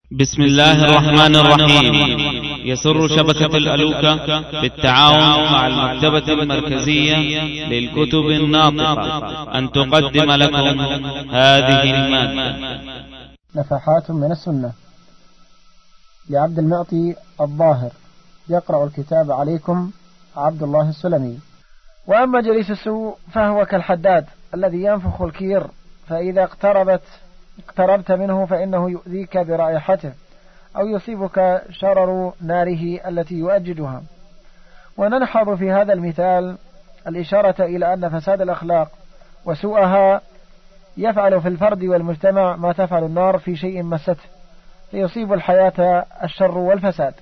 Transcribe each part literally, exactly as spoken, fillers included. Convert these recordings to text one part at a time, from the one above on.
بسم الله الرحمن الرحيم. يسر شبكة الألوكة بالتعاون مع المكتبة المركزية للكتب الناطقة أن تقدم لكم هذه المادة. نفحات من السنة لعبد المعطي الظاهر، يقرأ الكتاب عليكم عبد الله السلمي. وأما جليس السوء فهو كالحداد الذي ينفخ الكير، فإذا اقتربت اقتربت منه فإنه يؤذيك برائحته أو يصيبك شرر ناره التي يؤججها. ونلحظ في هذا المثال الإشارة إلى أن فساد الأخلاق وسوءها يفعل في الفرد والمجتمع ما تفعل النار في شيء مسته، فيصيب الحياة الشر والفساد.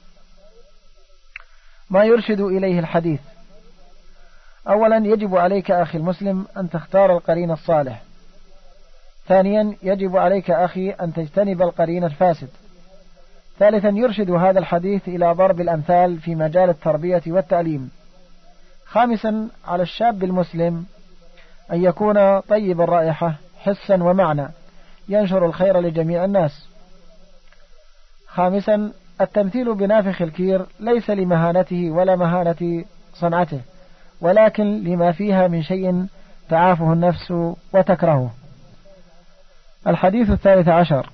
ما يرشد إليه الحديث: أولا، يجب عليك أخي المسلم أن تختار القرين الصالح. ثانيا، يجب عليك أخي أن تجتنب القرين الفاسد. ثالثا، يرشد هذا الحديث إلى ضرب الأمثال في مجال التربية والتعليم. خامسا، على الشاب المسلم أن يكون طيب الرائحة حسا ومعنى، ينشر الخير لجميع الناس. خامسا، التمثيل بنافخ الكير ليس لمهانته ولا مهانة صنعته، ولكن لما فيها من شيء تعافه النفس وتكرهه. الحديث الثالث عشر: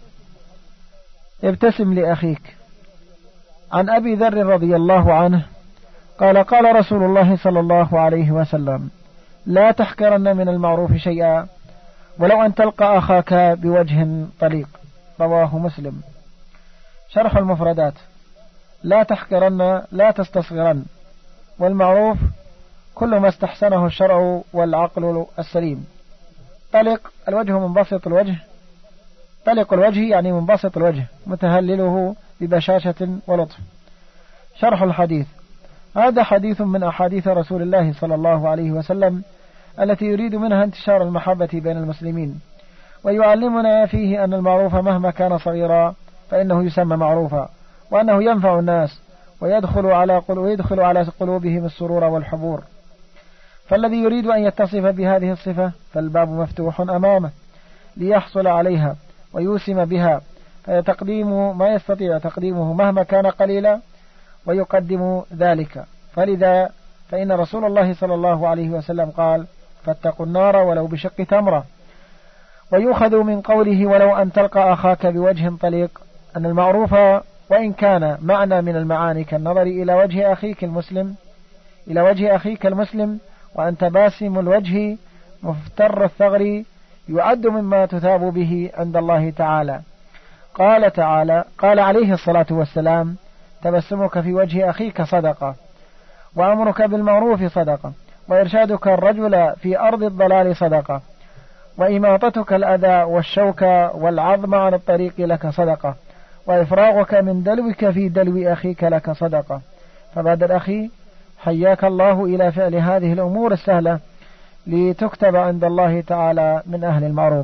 ابتسم لأخيك. عن أبي ذر رضي الله عنه قال: قال رسول الله صلى الله عليه وسلم: لا تحقرن من المعروف شيئا ولو أن تلقى أخاك بوجه طليق. رواه مسلم. شرح المفردات: لا تحقرن لا تستصغرن، والمعروف كل ما استحسنه الشرع والعقل السليم. طلق الوجه منبسط الوجه، طلق الوجه يعني منبسط الوجه، متهلله ببشاشة ولطف. شرح الحديث: هذا حديث من أحاديث رسول الله صلى الله عليه وسلم التي يريد منها انتشار المحبة بين المسلمين، ويعلمنا فيه أن المعروف مهما كان صغيرا فإنه يسمى معروفا، وأنه ينفع الناس ويدخل على ويدخل على قلوبهم السرور والحبور. فالذي يريد أن يتصف بهذه الصفة فالباب مفتوح أمامه ليحصل عليها ويوسم بها، فيتقديم ما يستطيع تقديمه مهما كان قليلا ويقدم ذلك. فلذا فإن رسول الله صلى الله عليه وسلم قال: فاتقوا النار ولو بشق تمرة. ويؤخذ من قوله ولو أن تلقى أخاك بوجه طليق أن المعروف وإن كان معنى من المعاني كالنظر إلى وجه أخيك المسلم إلى وجه أخيك المسلم وأنت باسم الوجه مفتر الثغر يعد مما تثاب به عند الله تعالى. قال تعالى قال عليه الصلاة والسلام: تبسمك في وجه أخيك صدقة، وأمرك بالمعروف صدقة، وإرشادك الرجل في أرض الضلال صدقة، وإماطتك الأذى والشوك والعظم عن الطريق لك صدقة، وإفراغك من دلوك في دلو أخيك لك صدقة. فبادر أخي حياك الله إلى فعل هذه الأمور السهلة لتكتب عند الله تعالى من أهل المعروف.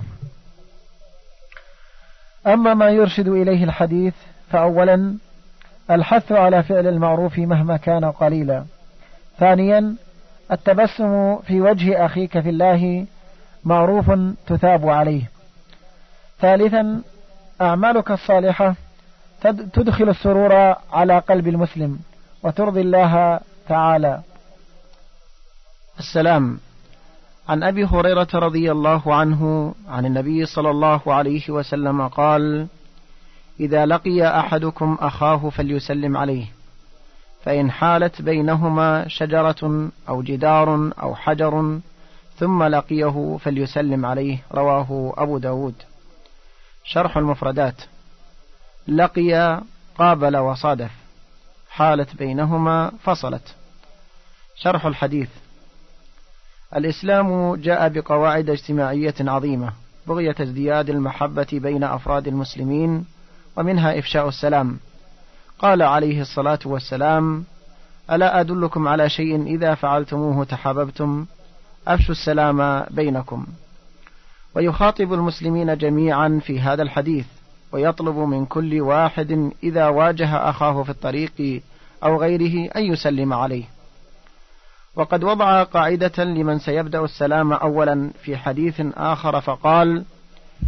أما ما يرشد إليه الحديث فأولا الحث على فعل المعروف مهما كان قليلا. ثانيا التبسم في وجه أخيك في الله معروف تثاب عليه. ثالثا أعمالك الصالحة تدخل السرور على قلب المسلم وترضي الله تعالى. السلام. عن أبي هريرة رضي الله عنه عن النبي صلى الله عليه وسلم قال: إذا لقي أحدكم أخاه فليسلم عليه، فإن حالت بينهما شجرة أو جدار أو حجر ثم لقيه فليسلم عليه. رواه أبو داود. شرح المفردات: لقي قابل وصادف، حالت بينهما فصلت. شرح الحديث: الإسلام جاء بقواعد اجتماعية عظيمة بغية ازدياد المحبة بين أفراد المسلمين، ومنها إفشاء السلام. قال عليه الصلاة والسلام: ألا أدلكم على شيء إذا فعلتموه تحاببتم؟ أفشوا السلام بينكم. ويخاطب المسلمين جميعا في هذا الحديث، ويطلب من كل واحد إذا واجه أخاه في الطريق أو غيره أن يسلم عليه. وقد وضع قاعدة لمن سيبدأ السلام أولا في حديث آخر فقال: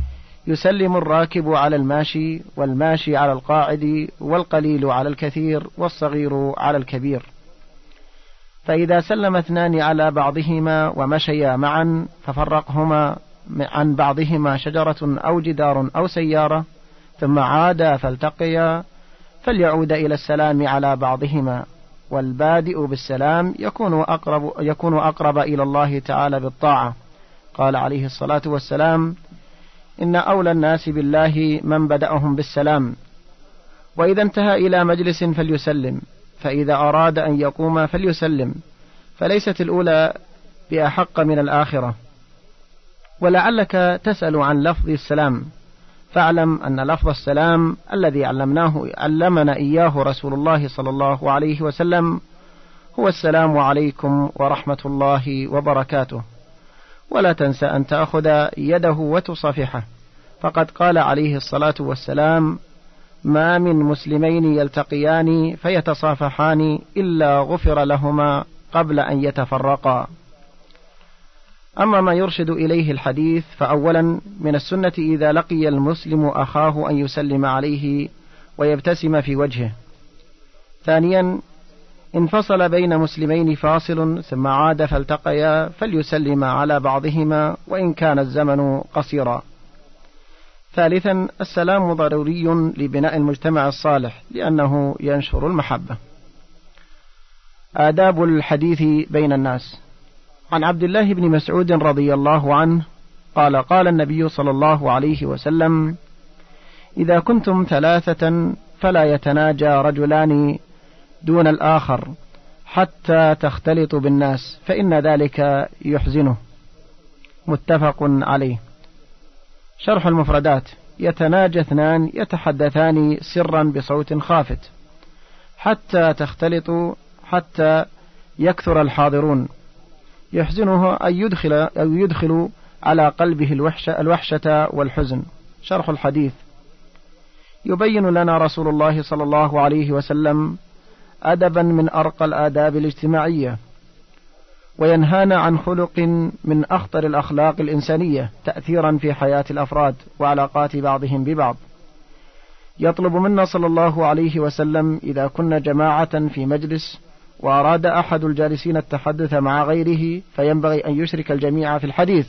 يسلم الراكب على الماشي، والماشي على القاعد، والقليل على الكثير، والصغير على الكبير. فإذا سلم اثنان على بعضهما ومشيا معا ففرقهما عن بعضهما شجرة أو جدار أو سيارة ثم عادا فالتقيا فليعود إلى السلام على بعضهما، والبادئ بالسلام يكون أقرب, يكون أقرب إلى الله تعالى بالطاعة. قال عليه الصلاة والسلام: إن أولى الناس بالله من بدأهم بالسلام، وإذا انتهى إلى مجلس فليسلم، فإذا أراد أن يقوم فليسلم، فليست الأولى بأحق من الآخرة. ولعلك تسأل عن لفظ السلام، فاعلم أن لفظ السلام الذي علمناه علمنا إياه رسول الله صلى الله عليه وسلم هو السلام عليكم ورحمة الله وبركاته. ولا تنسى أن تأخذ يده وتصافحه، فقد قال عليه الصلاة والسلام: ما من مسلمين يلتقيان فيتصافحان إلا غفر لهما قبل أن يتفرقا. أما ما يرشد إليه الحديث، فأولا من السنة إذا لقي المسلم أخاه أن يسلم عليه ويبتسم في وجهه. ثانيا انفصل بين مسلمين فاصل ثم عاد فالتقيا فليسلم على بعضهما وإن كان الزمن قصيرا. ثالثا السلام ضروري لبناء المجتمع الصالح لأنه ينشر المحبة. آداب الحديث بين الناس. عن عبد الله بن مسعود رضي الله عنه قال: قال النبي صلى الله عليه وسلم: إذا كنتم ثلاثة فلا يتناجى رجلان دون الآخر حتى تختلطوا بالناس فإن ذلك يحزنه. متفق عليه. شرح المفردات: يتناجى اثنان يتحدثان سرا بصوت خافت حتى تختلطوا حتى يكثر الحاضرون، يحزنه أن يدخل, أو يدخل على قلبه الوحشة, الوحشة والحزن. شرح الحديث: يبين لنا رسول الله صلى الله عليه وسلم أدبا من أرقى الآداب الاجتماعية، وينهانا عن خلق من أخطر الأخلاق الإنسانية تأثيرا في حياة الأفراد وعلاقات بعضهم ببعض. يطلب منا صلى الله عليه وسلم إذا كنا جماعة في مجلس وأراد أحد الجالسين التحدث مع غيره فينبغي أن يشرك الجميع في الحديث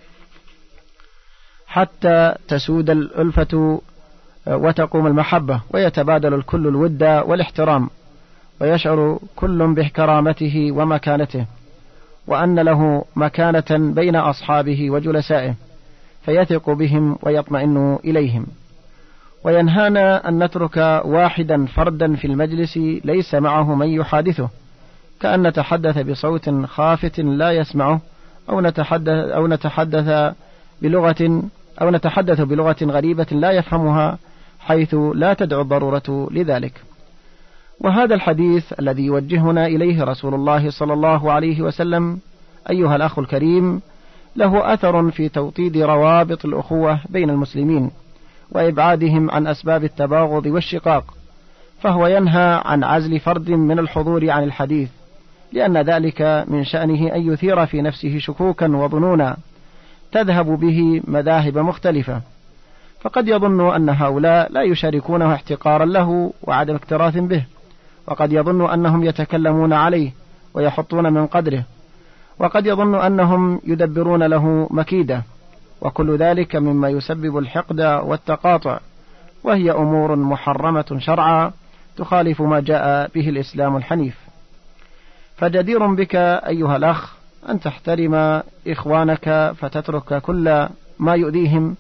حتى تسود الألفة وتقوم المحبة، ويتبادل الكل الود والاحترام، ويشعر كل بكرامته ومكانته، وأن له مكانة بين أصحابه وجلسائه، فيثق بهم ويطمئن إليهم. وينهانا أن نترك واحدا فردا في المجلس ليس معه من يحادثه، كأن نتحدث بصوت خافت لا يسمعه، أو نتحدث أو نتحدث بلغة أو نتحدث بلغة غريبة لا يفهمها، حيث لا تدعو الضرورة لذلك. وهذا الحديث الذي يوجهنا إليه رسول الله صلى الله عليه وسلم أيها الأخ الكريم له أثر في توطيد روابط الأخوة بين المسلمين وإبعادهم عن أسباب التباغض والشقاق، فهو ينهى عن عزل فرد من الحضور عن الحديث، لأن ذلك من شأنه أن يثير في نفسه شكوكا وظنونا تذهب به مذاهب مختلفة، فقد يظن أن هؤلاء لا يشاركونه احتقارا له وعدم اكتراث به، وقد يظن أنهم يتكلمون عليه ويحطون من قدره، وقد يظن أنهم يدبرون له مكيدة، وكل ذلك مما يسبب الحقد والتقاطع، وهي أمور محرمة شرعا تخالف ما جاء به الإسلام الحنيف. فجدير بك أيها الأخ أن تحترم إخوانك فتترك كل ما يؤذيهم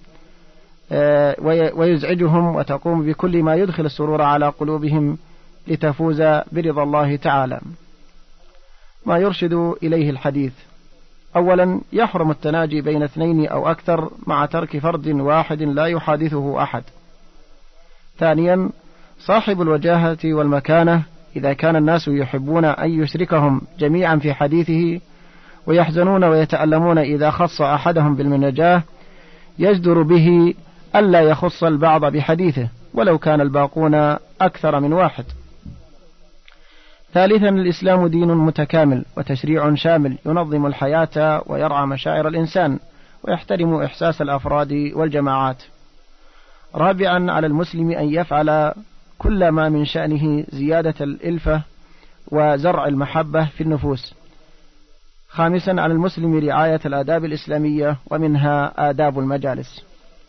ويزعجهم، وتقوم بكل ما يدخل السرور على قلوبهم لتفوز برضا الله تعالى. ما يرشد إليه الحديث: أولا يحرم التناجي بين اثنين أو أكثر مع ترك فرد واحد لا يحادثه أحد. ثانيا صاحب الوجاهة والمكانة إذا كان الناس يحبون أن يشركهم جميعا في حديثه ويحزنون ويتألمون إذا خص أحدهم بالمناجاة يجدر به ألا يخص البعض بحديثه ولو كان الباقون أكثر من واحد. ثالثا الإسلام دين متكامل وتشريع شامل ينظم الحياة ويرعى مشاعر الإنسان ويحترم إحساس الأفراد والجماعات. رابعا على المسلم أن يفعل كل ما من شأنه زيادة الإلفة وزرع المحبة في النفوس. خامسا على المسلم رعاية الآداب الإسلامية ومنها آداب المجالس.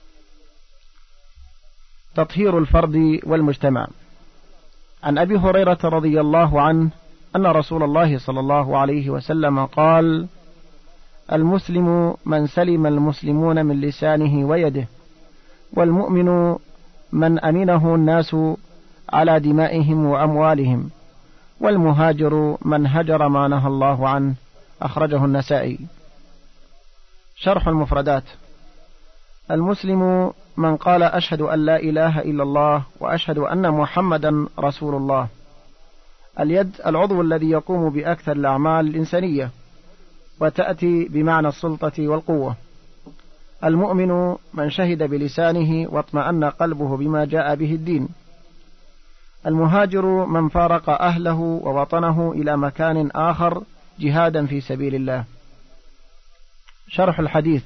تطهير الفرد والمجتمع. عن أبي هريرة رضي الله عنه أن رسول الله صلى الله عليه وسلم قال: المسلم من سلم المسلمون من لسانه ويده، والمؤمن من أمنه الناس على دمائهم وأموالهم، والمهاجر من هجر ما نهى الله عنه. أخرجه النسائي. شرح المفردات. المسلم من قال أشهد أن لا إله إلا الله وأشهد أن محمدا رسول الله. اليد العضو الذي يقوم بأكثر الأعمال الإنسانية وتأتي بمعنى السلطة والقوة. المؤمن من شهد بلسانه واطمأن قلبه بما جاء به الدين. المهاجر من فارق أهله ووطنه إلى مكان آخر جهادا في سبيل الله. شرح الحديث.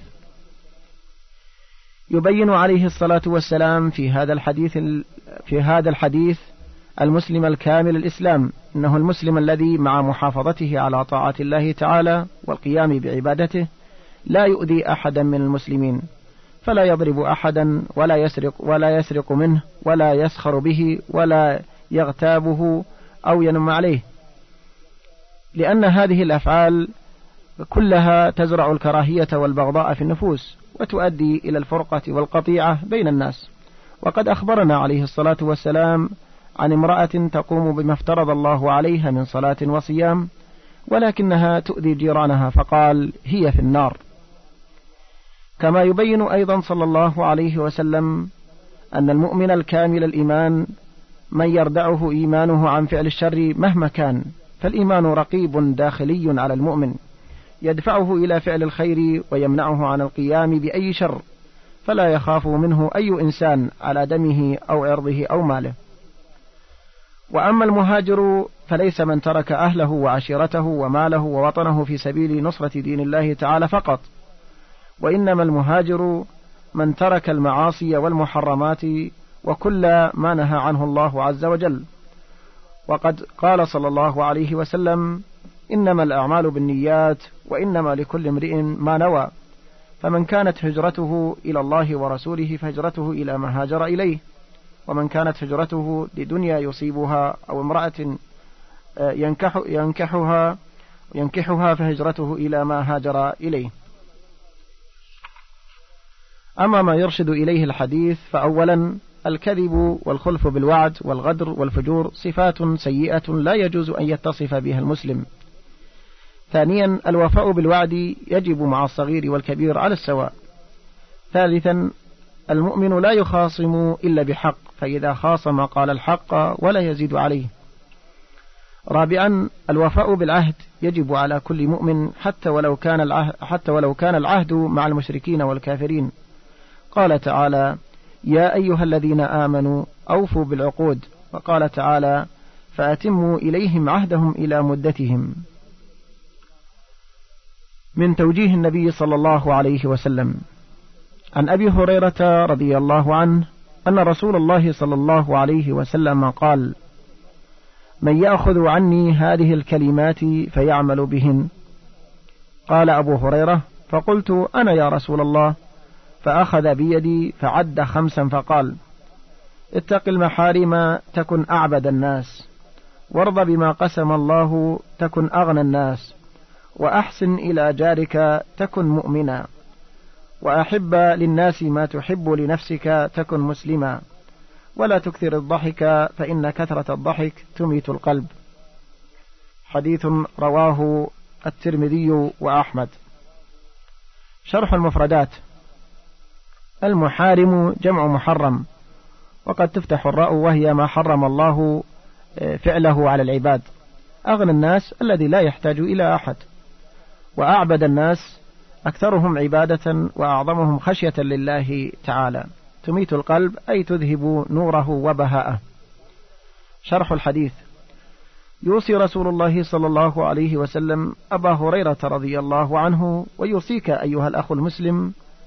يبين عليه الصلاة والسلام في هذا الحديث في هذا الحديث المسلم الكامل الإسلام، إنه المسلم الذي مع محافظته على طاعة الله تعالى والقيام بعبادته لا يؤذي أحدا من المسلمين، فلا يضرب أحدا ولا يسرق ولا يسرق منه ولا يسخر به ولا يغتابه أو ينم عليه، لأن هذه الأفعال كلها تزرع الكراهية والبغضاء في النفوس وتؤدي إلى الفرقة والقطيعة بين الناس. وقد أخبرنا عليه الصلاة والسلام عن امرأة تقوم بما افترض الله عليها من صلاة وصيام، ولكنها تؤذي جيرانها، فقال: هي في النار. كما يبين أيضا صلى الله عليه وسلم أن المؤمن الكامل الإيمان من يردعه إيمانه عن فعل الشر مهما كان، فالإيمان رقيب داخلي على المؤمن يدفعه إلى فعل الخير ويمنعه عن القيام بأي شر، فلا يخاف منه أي إنسان على دمه أو عرضه أو ماله. وأما المهاجر فليس من ترك أهله وعشيرته وماله ووطنه في سبيل نصرة دين الله تعالى فقط، وإنما المهاجر من ترك المعاصي والمحرمات وكل ما نهى عنه الله عز وجل. وقد قال صلى الله عليه وسلم: إنما الأعمال بالنيات وإنما لكل امرئ ما نوى، فمن كانت هجرته إلى الله ورسوله فهجرته إلى ما هاجر إليه، ومن كانت هجرته لدنيا يصيبها أو امرأة ينكح ينكحها ينكحها فهجرته إلى ما هاجر إليه. أما ما يرشد إليه الحديث فأولا الكذب والخلف بالوعد والغدر والفجور صفات سيئة لا يجوز أن يتصف بها المسلم. ثانيا الوفاء بالوعد يجب مع الصغير والكبير على السواء. ثالثا المؤمن لا يخاصم إلا بحق، فإذا خاصم قال الحق ولا يزيد عليه. رابعا الوفاء بالعهد يجب على كل مؤمن حتى ولو كان العهد, حتى ولو كان العهد مع المشركين والكافرين. قال تعالى: يا أيها الذين آمنوا أوفوا بالعقود، وقال تعالى: فأتموا إليهم عهدهم إلى مدتهم. من توجيه النبي صلى الله عليه وسلم. عن أبي هريرة رضي الله عنه أن رسول الله صلى الله عليه وسلم قال: من يأخذ عني هذه الكلمات فيعمل بهن. قال أبو هريرة: فقلت أنا يا رسول الله، فأخذ بيدي فعد خمسا فقال: اتق المحارم تكن أعبد الناس، وارض بما قسم الله تكن أغنى الناس، وأحسن إلى جارك تكن مؤمنا، وأحب للناس ما تحب لنفسك تكن مسلما، ولا تكثر الضحك فإن كثرة الضحك تميت القلب. حديث رواه الترمذي وأحمد. شرح المفردات. المحارم جمع محرم، وقد تفتح الراء وهي ما حرم الله فعله على العباد. أغنى الناس الذي لا يحتاج إلى أحد، وأعبد الناس أكثرهم عبادة وأعظمهم خشية لله تعالى. تميت القلب أي تذهب نوره وبهاءه. شرح الحديث. يوصي رسول الله صلى الله عليه وسلم أبا هريرة رضي الله عنه ويوصيك أيها الأخ المسلم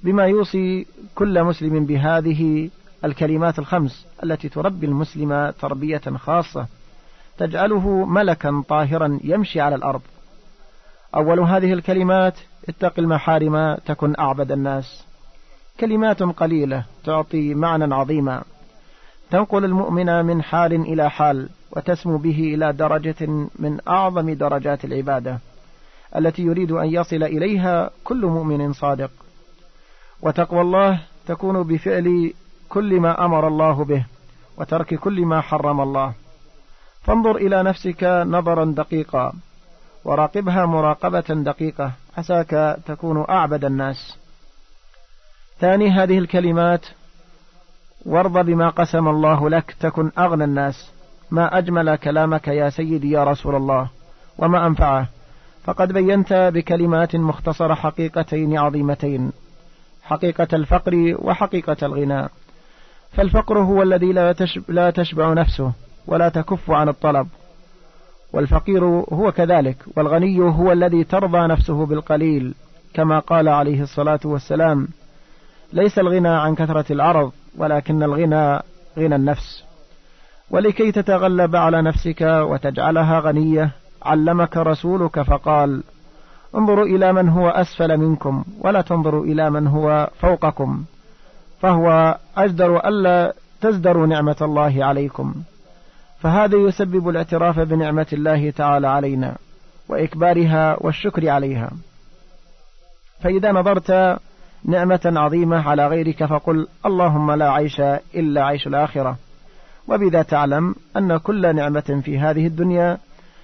بما يوصي كل مسلم بهذه الكلمات الخمس التي تربي المسلم تربية خاصة تجعله ملكا طاهرا يمشي على الأرض. أول هذه الكلمات: اتق المحارم تكن أعبد الناس. كلمات قليلة تعطي معنى عظيما، تنقل المؤمن من حال إلى حال، وتسمو به إلى درجة من أعظم درجات العبادة التي يريد أن يصل إليها كل مؤمن صادق. وتقوى الله تكون بفعل كل ما أمر الله به وترك كل ما حرم الله. فانظر إلى نفسك نظرا دقيقا، وراقبها مراقبة دقيقة، عساك تكون أعبد الناس. ثاني هذه الكلمات: وارض بما قسم الله لك تكن أغنى الناس. ما أجمل كلامك يا سيدي يا رسول الله، وما أنفعه، فقد بينت بكلمات مختصرة حقيقتين عظيمتين: حقيقة الفقر وحقيقة الغنى. فالفقر هو الذي لا تشبع نفسه ولا تكف عن الطلب، والفقير هو كذلك، والغني هو الذي ترضى نفسه بالقليل، كما قال عليه الصلاة والسلام: ليس الغنى عن كثرة العرض، ولكن الغنى غنى النفس. ولكي تتغلب على نفسك وتجعلها غنية علمك رسولك فقال: انظروا إلى من هو أسفل منكم ولا تنظروا إلى من هو فوقكم، فهو أجدر ألا تزدروا نعمة الله عليكم. فهذا يسبب الاعتراف بنعمة الله تعالى علينا وإكبارها والشكر عليها. فإذا نظرت نعمة عظيمة على غيرك فقل: اللهم لا عيش إلا عيش الآخرة. وبذا تعلم أن كل نعمة في هذه الدنيا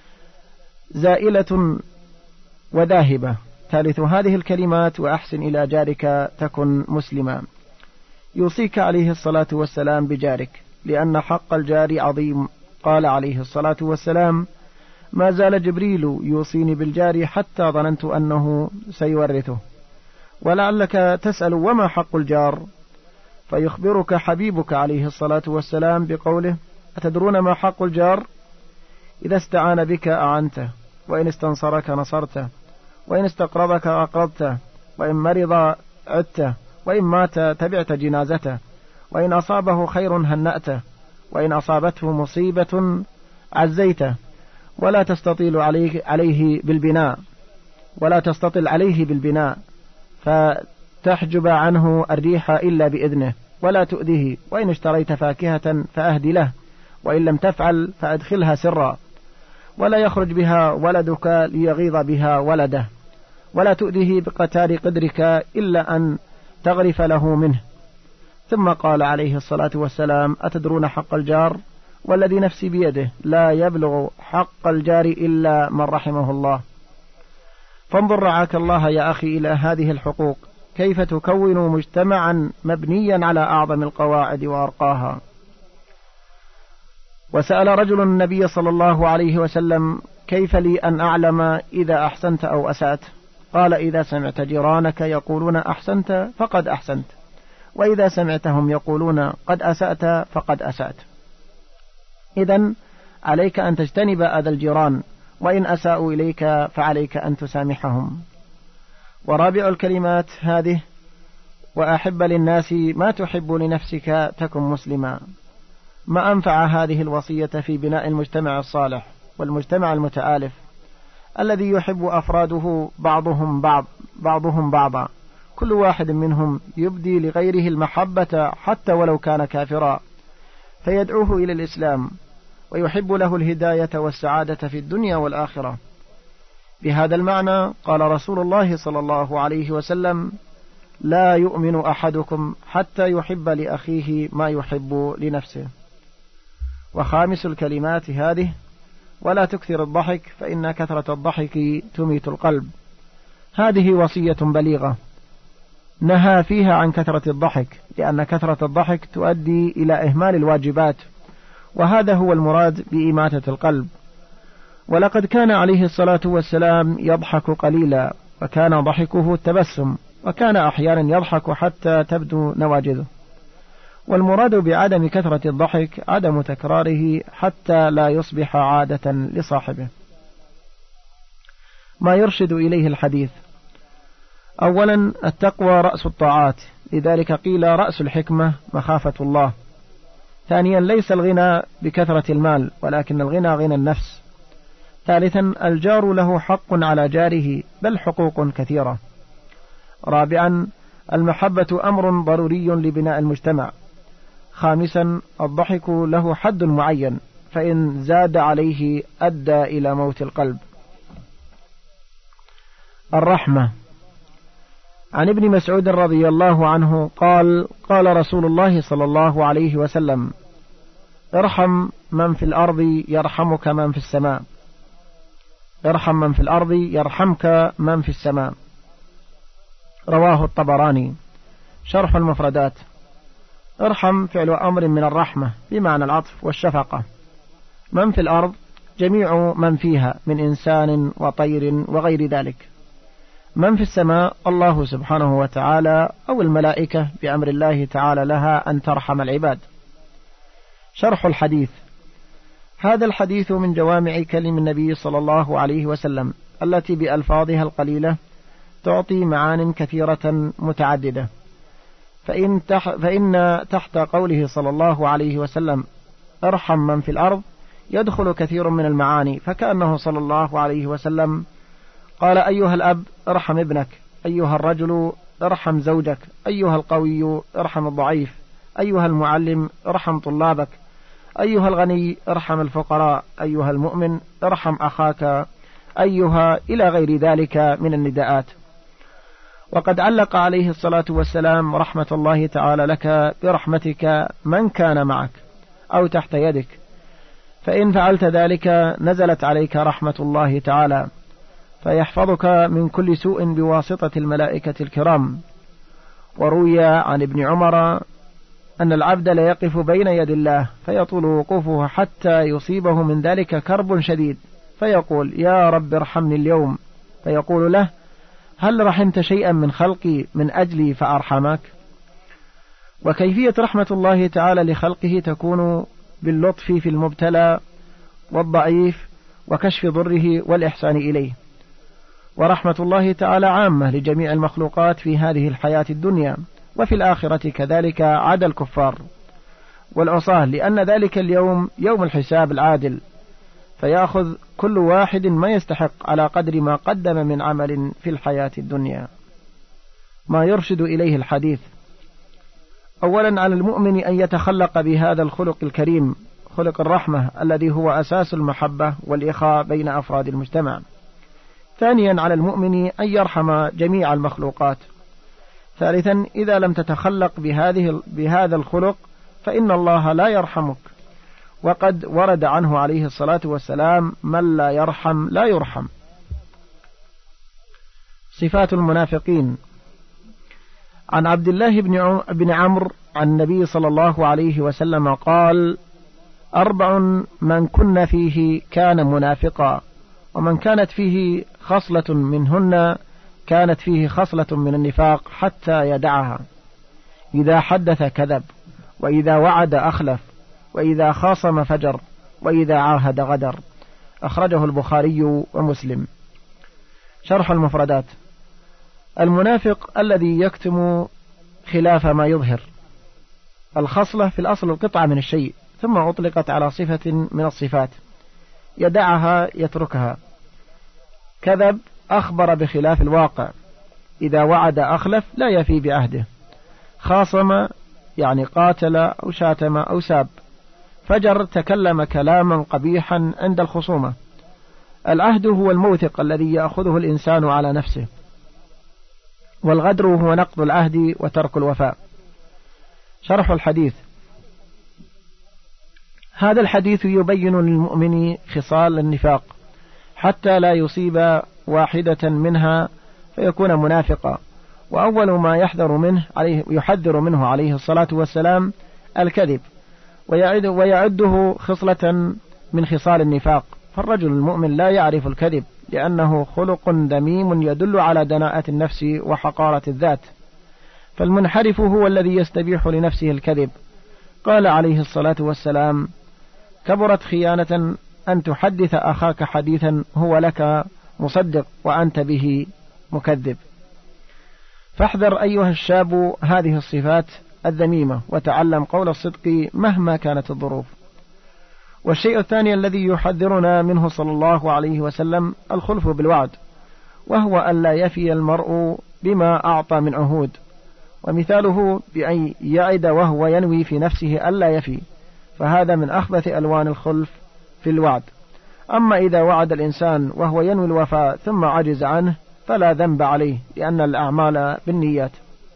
زائلة وذاهبة. ثالث هذه الكلمات: وأحسن إلى جارك تكن مسلما. يوصيك عليه الصلاة والسلام بجارك، لأن حق الجار عظيم. قال عليه الصلاة والسلام: ما زال جبريل يوصيني بالجار حتى ظننت أنه سيورثه. ولعلك تسأل: وما حق الجار؟ فيخبرك حبيبك عليه الصلاة والسلام بقوله: أتدرون ما حق الجار؟ إذا استعان بك أعنته، وإن استنصرك نصرته، وإن استقرضك أقرضته، وإن مرض عدته، وإن مات تبعت جنازته، وإن أصابه خير هنأته، وإن أصابته مصيبة عزيته. ولا تستطيل عليه, عليه بالبناء ولا تستطل عليه بالبناء فتحجب عنه الريح إلا بإذنه، ولا تؤذيه. وإن اشتريت فاكهة فأهدي له، وإن لم تفعل فأدخلها سرا. ولا يخرج بها ولدك ليغيظ بها ولده، ولا تؤذيه بقتال قدرك إلا أن تغرف له منه. ثم قال عليه الصلاة والسلام: أتدرون حق الجار؟ والذي نفسي بيده لا يبلغ حق الجار إلا من رحمه الله. فانظر رعاك الله يا أخي إلى هذه الحقوق، كيف تكون مجتمعا مبنيا على أعظم القواعد وأرقاها. وسأل رجل النبي صلى الله عليه وسلم: كيف لي أن أعلم إذا أحسنت أو أسأت؟ قال: إذا سمعت جيرانك يقولون أحسنت فقد أحسنت، وإذا سمعتهم يقولون قد أسأت فقد أسأت. إذن عليك أن تجتنب أذى الجيران، وإن أساءوا إليك فعليك أن تسامحهم. ورابع الكلمات هذه: وأحب للناس ما تحب لنفسك تكن مسلما. ما أنفع هذه الوصية في بناء المجتمع الصالح والمجتمع المتآلف الذي يحب أفراده بعضهم بعض بعضهم بعضا، كل واحد منهم يبدي لغيره المحبة حتى ولو كان كافرا، فيدعوه إلى الإسلام ويحب له الهداية والسعادة في الدنيا والآخرة. بهذا المعنى قال رسول الله صلى الله عليه وسلم: لا يؤمن أحدكم حتى يحب لأخيه ما يحب لنفسه. وخامس الكلمات هذه: ولا تكثر الضحك فإن كثرة الضحك تميت القلب. هذه وصية بليغة نهى فيها عن كثرة الضحك، لأن كثرة الضحك تؤدي إلى إهمال الواجبات، وهذا هو المراد بإماتة القلب. ولقد كان عليه الصلاة والسلام يضحك قليلا، وكان ضحكه التبسم، وكان أحيانا يضحك حتى تبدو نواجذه. والمراد بعدم كثرة الضحك عدم تكراره حتى لا يصبح عادة لصاحبه. ما يرشد إليه الحديث: أولا التقوى رأس الطاعات، لذلك قيل رأس الحكمة مخافة الله. ثانيا ليس الغنى بكثرة المال، ولكن الغنى غنى النفس. ثالثا الجار له حق على جاره، بل حقوق كثيرة. رابعا المحبة أمر ضروري لبناء المجتمع. خامسا الضحك له حد معين، فإن زاد عليه أدى إلى موت القلب. الرحمة. عن ابن مسعود رضي الله عنه قال: قال رسول الله صلى الله عليه وسلم: ارحم من في الأرض يرحمك من في السماء. ارحم من في الأرض يرحمك من في السماء. رواه الطبراني. شرح المفردات. ارحم فعل أمر من الرحمة بمعنى العطف والشفقة. من في الأرض جميع من فيها من إنسان وطير وغير ذلك. من في السماء الله سبحانه وتعالى أو الملائكة بأمر الله تعالى لها أن ترحم العباد. شرح الحديث. هذا الحديث من جوامع كلم النبي صلى الله عليه وسلم التي بألفاظها القليلة تعطي معان كثيرة متعددة. فإن, تح فإن تحت قوله صلى الله عليه وسلم ارحم من في الأرض يدخل كثير من المعاني، فكأنه صلى الله عليه وسلم قال: أيها الأب ارحم ابنك، أيها الرجل ارحم زوجك، أيها القوي ارحم الضعيف، أيها المعلم ارحم طلابك، أيها الغني ارحم الفقراء، أيها المؤمن ارحم أخاك، أيها إلى غير ذلك من النداءات. وقد علق عليه الصلاة والسلام رحمة الله تعالى لك برحمتك من كان معك أو تحت يدك، فإن فعلت ذلك نزلت عليك رحمة الله تعالى، فيحفظك من كل سوء بواسطة الملائكة الكرام. وروي عن ابن عمر أن العبد ليقف بين يد الله فيطول وقوفه حتى يصيبه من ذلك كرب شديد، فيقول: يا رب ارحمني اليوم، فيقول له: هل رحمت شيئا من خلقي من أجلي فأرحمك؟ وكيفية رحمة الله تعالى لخلقه تكون باللطف في المبتلى والضعيف وكشف ضره والإحسان إليه. ورحمة الله تعالى عامة لجميع المخلوقات في هذه الحياة الدنيا وفي الآخرة كذلك، عدا الكفار والعصاة، لأن ذلك اليوم يوم الحساب العادل، فيأخذ كل واحد ما يستحق على قدر ما قدم من عمل في الحياة الدنيا. ما يرشد إليه الحديث. أولا على المؤمن أن يتخلق بهذا الخلق الكريم، خلق الرحمة الذي هو أساس المحبة والإخاء بين أفراد المجتمع. ثانيا على المؤمن أن يرحم جميع المخلوقات. ثالثا إذا لم تتخلق بهذه بهذا الخلق فإن الله لا يرحمك، وقد ورد عنه عليه الصلاة والسلام: من لا يرحم لا يرحم. صفات المنافقين. عن عبد الله بن عمرو عن النبي صلى الله عليه وسلم قال: أربع من كن فيه كان منافقا، ومن كانت فيه خصلة منهن كانت فيه خصلة من النفاق حتى يدعها: إذا حدث كذب، وإذا وعد أخلف، وإذا خاصم فجر، وإذا عاهد غدر. أخرجه البخاري ومسلم. شرح المفردات. المنافق الذي يكتم خلاف ما يظهر. الخصلة في الأصل القطعة من الشيء، ثم أطلقت على صفة من الصفات، يدعها يتركها. كذب أخبر بخلاف الواقع. إذا وعد أخلف لا يفي بعهده. خاصم يعني قاتل أو شاتم أو ساب. فجر تكلم كلاما قبيحا عند الخصومة. العهد هو الموثق الذي يأخذه الإنسان على نفسه، والغدر هو نقض العهد وترك الوفاء. شرح الحديث. هذا الحديث يبين للمؤمن خصال النفاق حتى لا يصيب واحدة منها فيكون منافقا. وأول ما يحذر منه عليه يحذر منه عليه الصلاة والسلام الكذب، ويعد ويعده خصلة من خصال النفاق. فالرجل المؤمن لا يعرف الكذب لأنه خلق ذميم يدل على دناءة النفس وحقارة الذات، فالمنحرف هو الذي يستبيح لنفسه الكذب. قال عليه الصلاة والسلام: كبرت خيانة أن تحدث أخاك حديثا هو لك مصدق وأنت به مكذب. فاحذر أيها الشاب هذه الصفات الذميمة وتعلم قول الصدق مهما كانت الظروف. والشيء الثاني الذي يحذرنا منه صلى الله عليه وسلم الخلف بالوعد، وهو ألا يفي المرء بما أعطى من عهود، ومثاله بأن يعد وهو ينوي في نفسه ألا يفي، فهذا من أخبث ألوان الخلف في الوعد. أما إذا وعد الإنسان وهو ينوي الوفاء ثم عجز عنه فلا ذنب عليه، لأن الأعمال بالنيات.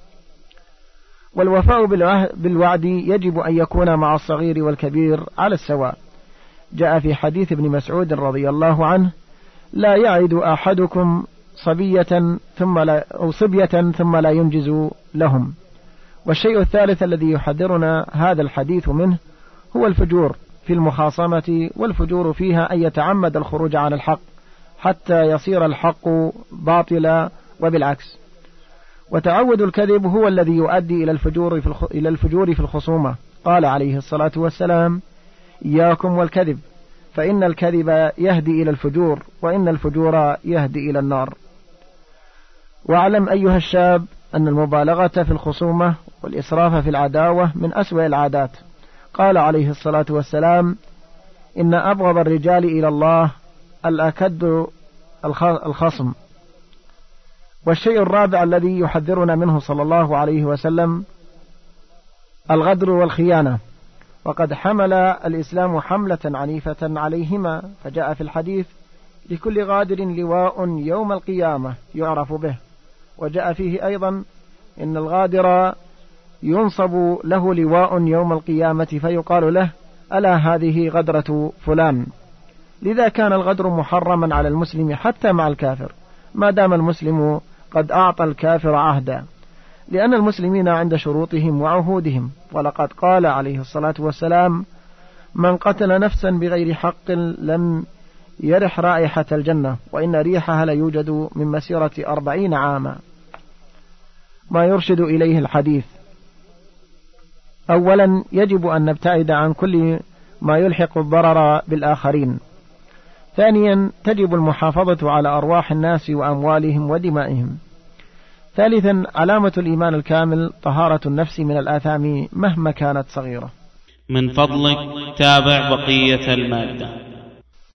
والوفاء بالوعد يجب أن يكون مع الصغير والكبير على السواء. جاء في حديث ابن مسعود رضي الله عنه: لا يعد أحدكم صبية ثم لا أو صبية ثم لا ينجز لهم. والشيء الثالث الذي يحذرنا هذا الحديث منه هو الفجور في المخاصمة، والفجور فيها أن يتعمد الخروج عن الحق حتى يصير الحق باطلا وبالعكس. وتعود الكذب هو الذي يؤدي إلى الفجور في إلى الفجور في الخصومة. قال عليه الصلاة والسلام: إياكم والكذب، فإن الكذب يهدي إلى الفجور، وإن الفجور يهدي إلى النار. واعلم أيها الشاب أن المبالغة في الخصومة والإسراف في العداوة من أسوأ العادات. قال عليه الصلاة والسلام: إن أبغض الرجال إلى الله الأكد الخصم. والشيء الرابع الذي يحذرنا منه صلى الله عليه وسلم الغدر والخيانة، وقد حمل الإسلام حملة عنيفة عليهما، فجاء في الحديث: لكل غادر لواء يوم القيامة يعرف به. وجاء فيه أيضا: إن الغادر ينصب له لواء يوم القيامة فيقال له: ألا هذه غدرة فلان. لذا كان الغدر محرما على المسلم حتى مع الكافر، ما دام المسلم قد أعطى الكافر عهدا، لأن المسلمين عند شروطهم وعهودهم. ولقد قال عليه الصلاة والسلام: من قتل نفسا بغير حق لم يرح رائحة الجنة، وإن ريحها ليوجد من مسيرة أربعين عاما. ما يرشد إليه الحديث: أولا يجب أن نبتعد عن كل ما يلحق الضرر بالآخرين. ثانيا تجب المحافظة على أرواح الناس وأموالهم ودمائهم. ثالثا علامة الإيمان الكامل طهارة النفس من الآثام مهما كانت صغيرة. من فضلك تابع بقية المادة.